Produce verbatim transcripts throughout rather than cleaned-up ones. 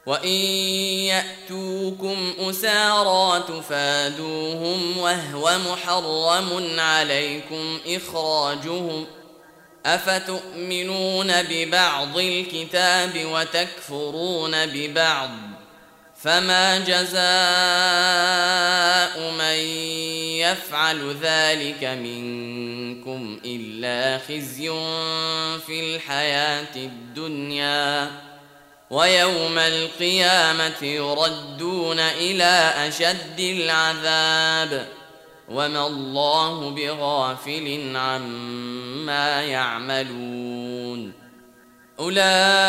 وإن يأتوكم أسارى تفادوهم وهو محرم عليكم إخراجهم أفتؤمنون ببعض الكتاب وتكفرون ببعض فما جزاء من يفعل ذلك منكم إلا خزي في الحياة الدنيا ويوم القيامة يردون إلى أشد العذاب وما الله بغافل عما يعملون. أولئك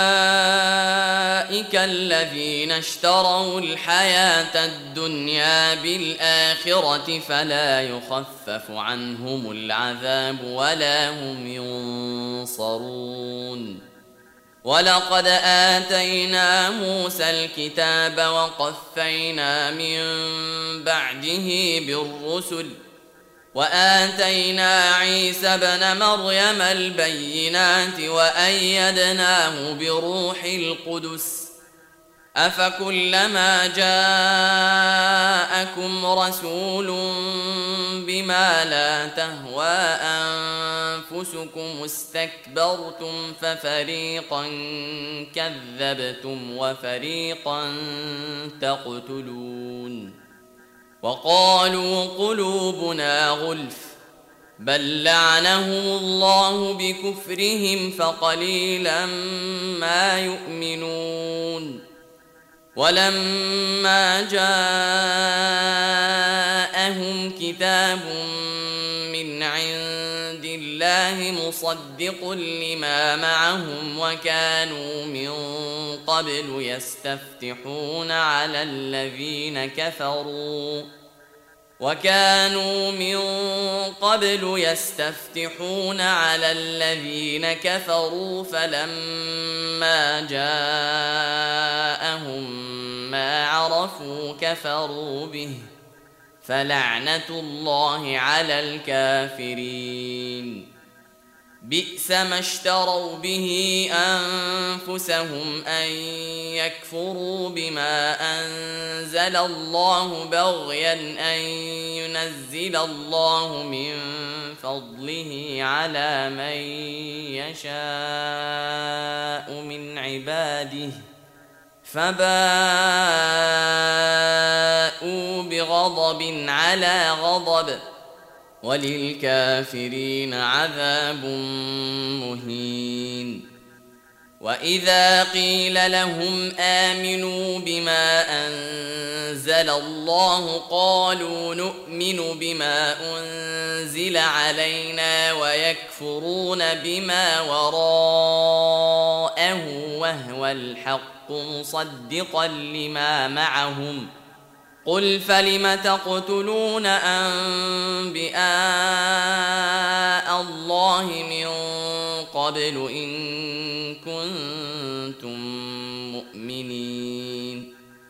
الذين اشتروا الحياة الدنيا بالآخرة فلا يخفف عنهم العذاب ولا هم ينصرون. ولقد آتينا موسى الكتاب وقفينا من بعده بالرسل وآتينا عيسى ابن مريم البينات وأيدناه بروح القدس أفكلما جاءكم رسول بما لا تهوى أنفسكم استكبرتم ففريقا كذبتم وفريقا تقتلون. وقالوا قلوبنا غلف بل لعنهم الله بكفرهم فقليلا ما يؤمنون. ولما جاءهم كتاب من عند الله مصدق لما معهم وكانوا من قبل يستفتحون على الذين كفروا وكانوا من قبل يستفتحون على الذين كفروا فلما جاءهم ما عرفوا كفروا به فلعنة الله على الكافرين. بئس ما اشتروا به أنفسهم أن يكفروا بما أنزل الله بغيا أن ينزل الله من فضله على من يشاء من عباده فباءوا بغضب على غضب وللكافرين عذاب مهين. وإذا قيل لهم آمنوا بما أنزل الله قالوا نؤمن بما أنزل علينا ويكفرون بما وراءه وهو الحق مصدقا لما معهم قل فلم تقتلون أنبياء الله من قبل إن كنتم